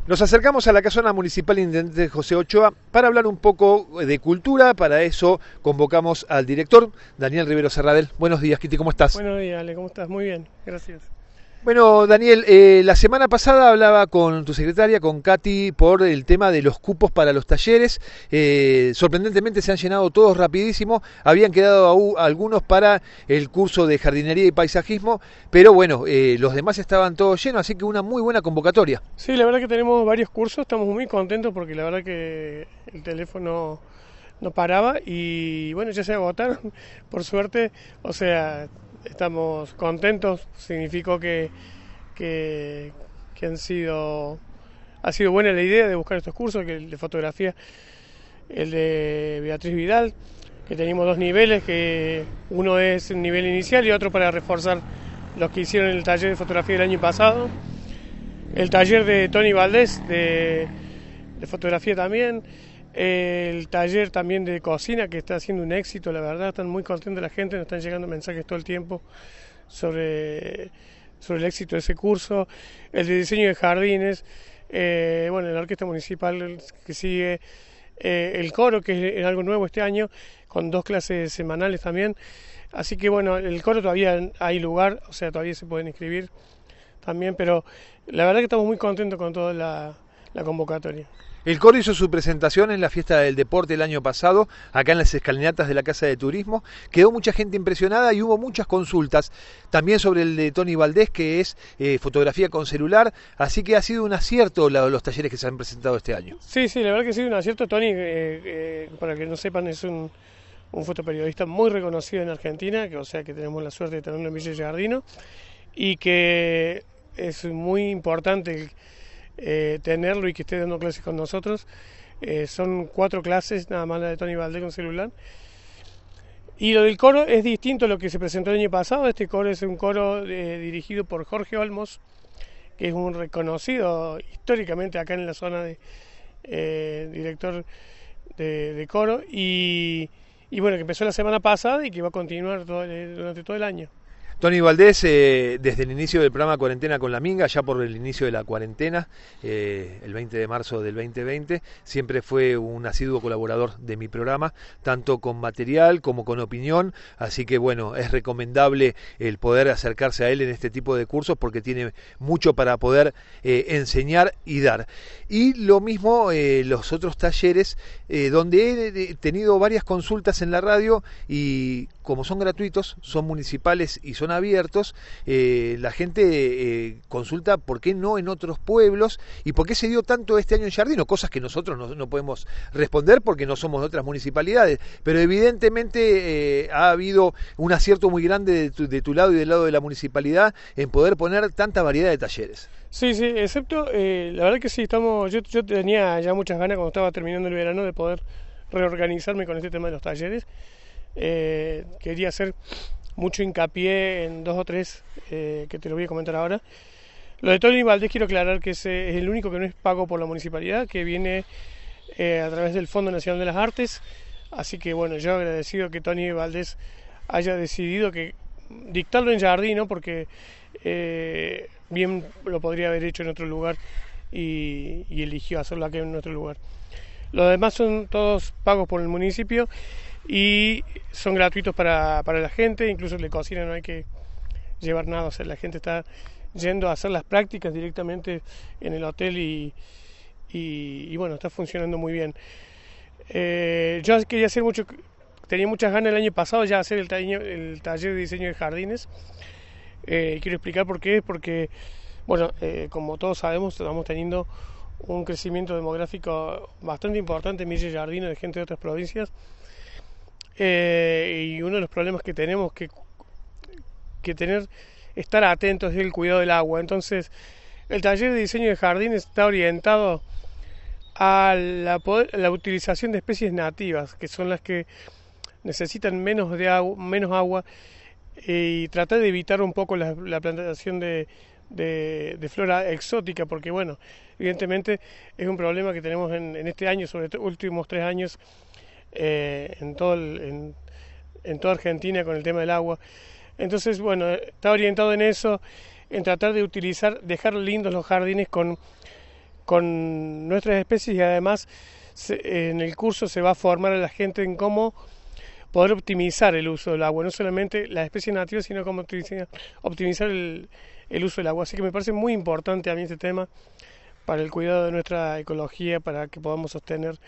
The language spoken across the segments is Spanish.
Nos acercamos a la casona municipal Intendente José Ochoa para hablar un poco de cultura. Para eso convocamos al director, Daniel Rivero Serradell. Buenos días, Kitty, ¿cómo estás? Buenos días, Ale, ¿cómo estás? Muy bien, gracias. Bueno, Daniel, la semana pasada hablaba con tu secretaria, con Katy, por el tema de los cupos para los talleres. Sorprendentemente se han llenado todos rapidísimo. Habían quedado algunos para el curso de jardinería y paisajismo, pero bueno, los demás estaban todos llenos, así que una muy buena convocatoria. Sí, la verdad que tenemos varios cursos, estamos muy contentos porque la verdad que el teléfono no paraba y bueno, ya se agotaron, por suerte, o sea, estamos contentos, significó que ha sido buena la idea de buscar estos cursos, que el de fotografía, el de Beatriz Vidal, que tenemos dos niveles, que uno es un nivel inicial y otro para reforzar los que hicieron el taller de fotografía del año pasado, el taller de Tony Valdés de fotografía también, el taller también de cocina que está haciendo un éxito, la verdad, están muy contentos la gente, nos están llegando mensajes todo el tiempo sobre el éxito de ese curso, el de diseño de jardines, bueno, la orquesta municipal que sigue, el coro, que es algo nuevo este año, con 2 clases semanales también, así que bueno, el coro todavía hay lugar, o sea, todavía se pueden inscribir también, pero la verdad que estamos muy contentos con toda la convocatoria. El coro hizo su presentación en la fiesta del deporte el año pasado, acá en las escalinatas de la Casa de Turismo. Quedó mucha gente impresionada y hubo muchas consultas, también sobre el de Tony Valdés, que es fotografía con celular, así que ha sido un acierto los talleres que se han presentado este año. Sí, la verdad que ha sido un acierto. Tony, para que no sepan, es un fotoperiodista muy reconocido en Argentina, o sea que tenemos la suerte de tenerlo en Villa Giardino, y que es muy importante tenerlo y que esté dando clases con nosotros. Son 4 clases, nada más la de Tony Valdés con celular. Y lo del coro es distinto a lo que se presentó el año pasado. Este coro es un coro dirigido por Jorge Olmos, que es un reconocido históricamente acá en la zona de director de coro. Y bueno, que empezó la semana pasada y que va a continuar durante todo el año. Tony Valdés, desde el inicio del programa Cuarentena con la Minga, ya por el inicio de la cuarentena, el 20 de marzo del 2020, siempre fue un asiduo colaborador de mi programa, tanto con material como con opinión, así que bueno, es recomendable el poder acercarse a él en este tipo de cursos porque tiene mucho para poder enseñar y dar. Y lo mismo los otros talleres, donde he tenido varias consultas en la radio y como son gratuitos, son municipales y son abiertos, la gente consulta por qué no en otros pueblos y por qué se dio tanto este año en Giardino, cosas que nosotros no podemos responder porque no somos de otras municipalidades, pero evidentemente ha habido un acierto muy grande de tu lado y del lado de la municipalidad en poder poner tanta variedad de talleres. Sí, excepto, la verdad que sí, yo tenía ya muchas ganas cuando estaba terminando el verano de poder reorganizarme con este tema de los talleres. Quería hacer mucho hincapié en 2 o 3 que te lo voy a comentar ahora. Lo de Tony Valdés quiero aclarar que ese es el único que no es pago por la municipalidad, que viene a través del Fondo Nacional de las Artes, así que bueno, yo agradecido que Tony Valdés haya decidido que dictarlo en Giardino, porque bien lo podría haber hecho en otro lugar y eligió hacerlo aquí en otro lugar. Los demás son todos pagos por el municipio y son gratuitos para la gente, incluso el de cocina no hay que llevar nada, o sea, la gente está yendo a hacer las prácticas directamente en el hotel y bueno, está funcionando muy bien. Yo quería tenía muchas ganas el año pasado ya hacer el taller de diseño de jardines. Quiero explicar por qué, porque bueno, como todos sabemos, estamos teniendo un crecimiento demográfico bastante importante en Villa Giardino de gente de otras provincias. Y uno de los problemas que tenemos que estar atentos es el cuidado del agua. Entonces, el taller de diseño de jardines está orientado a la utilización de especies nativas, que son las que necesitan menos agua, y tratar de evitar un poco la plantación de flora exótica, porque bueno, evidentemente es un problema que tenemos en este año, sobre todo últimos 3 años, en toda Argentina con el tema del agua. Entonces, bueno, está orientado en eso, en tratar de dejar lindos los jardines con con nuestras especies, y además en el curso se va a formar a la gente en cómo poder optimizar el uso del agua, no solamente las especies nativas, sino cómo optimizar el uso del agua. Así que me parece muy importante a mí este tema para el cuidado de nuestra ecología, para que podamos sostener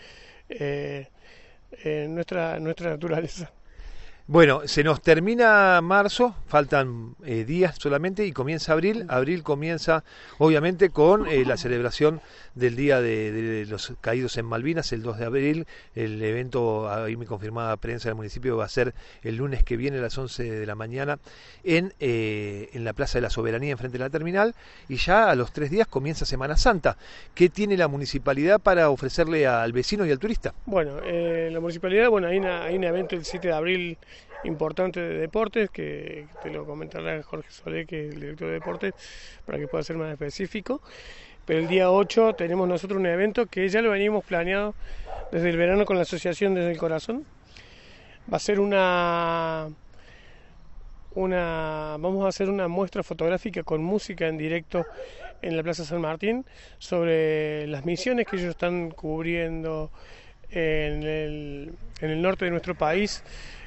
nuestra naturaleza. Bueno, se nos termina marzo, faltan días solamente y comienza abril. Abril comienza obviamente con la celebración del Día de los Caídos en Malvinas, el 2 de abril. El evento, ahí me confirmaba prensa del municipio, va a ser el lunes que viene a las 11 de la mañana en la Plaza de la Soberanía, enfrente de la terminal. Y ya a los 3 días comienza Semana Santa. ¿Qué tiene la municipalidad para ofrecerle al vecino y al turista? Bueno, la municipalidad, hay un evento el 7 de abril importante de deportes, que te lo comentará Jorge Solé, que es el director de deportes, para que pueda ser más específico. Pero el día 8 tenemos nosotros un evento que ya lo venimos planeado desde el verano con la asociación Desde el Corazón. Va a ser vamos a hacer una muestra fotográfica con música en directo en la Plaza San Martín sobre las misiones que ellos están cubriendo en el norte de nuestro país,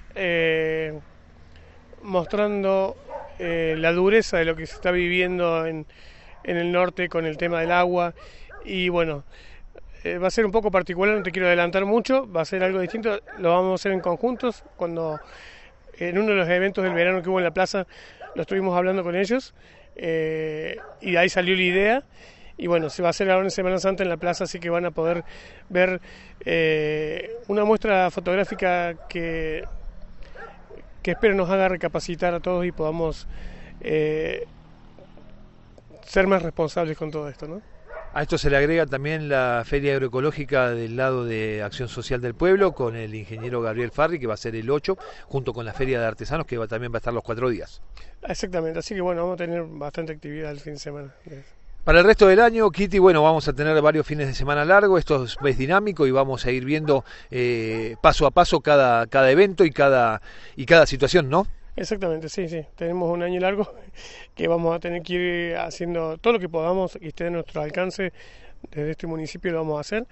mostrando la dureza de lo que se está viviendo en el norte con el tema del agua. Y bueno, va a ser un poco particular, no te quiero adelantar mucho, va a ser algo distinto, lo vamos a hacer en conjuntos. Cuando en uno de los eventos del verano que hubo en la plaza lo estuvimos hablando con ellos, y de ahí salió la idea. Y bueno, se va a hacer ahora en Semana Santa en la plaza, así que van a poder ver una muestra fotográfica que espero nos haga recapacitar a todos y podamos ser más responsables con todo esto, ¿no? A esto se le agrega también la Feria Agroecológica del lado de Acción Social del Pueblo, con el ingeniero Gabriel Farri, que va a ser el 8, junto con la Feria de Artesanos, que también va a estar los 4 días. Exactamente, así que bueno, vamos a tener bastante actividad el fin de semana. Para el resto del año, Kitty, bueno, vamos a tener varios fines de semana largos, esto es dinámico y vamos a ir viendo paso a paso cada evento y cada situación, ¿no? Exactamente, sí, tenemos un año largo que vamos a tener que ir haciendo todo lo que podamos y esté a nuestro alcance. Desde este municipio lo vamos a hacer.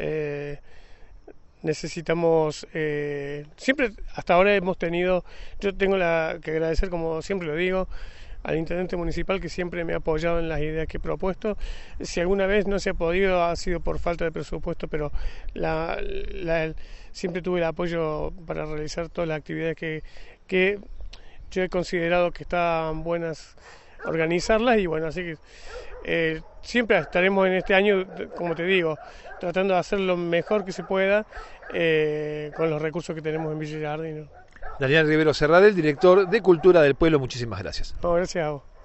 Necesitamos, siempre hasta ahora hemos tenido, yo tengo que agradecer, como siempre lo digo, al intendente municipal, que siempre me ha apoyado en las ideas que he propuesto. Si alguna vez no se ha podido, ha sido por falta de presupuesto, pero siempre tuve el apoyo para realizar todas las actividades que yo he considerado que estaban buenas organizarlas. Y bueno, así que siempre estaremos en este año, como te digo, tratando de hacer lo mejor que se pueda con los recursos que tenemos en Villa Giardino. Daniel Rivero Serradell, director de Cultura del Pueblo, muchísimas gracias. No, gracias a vos.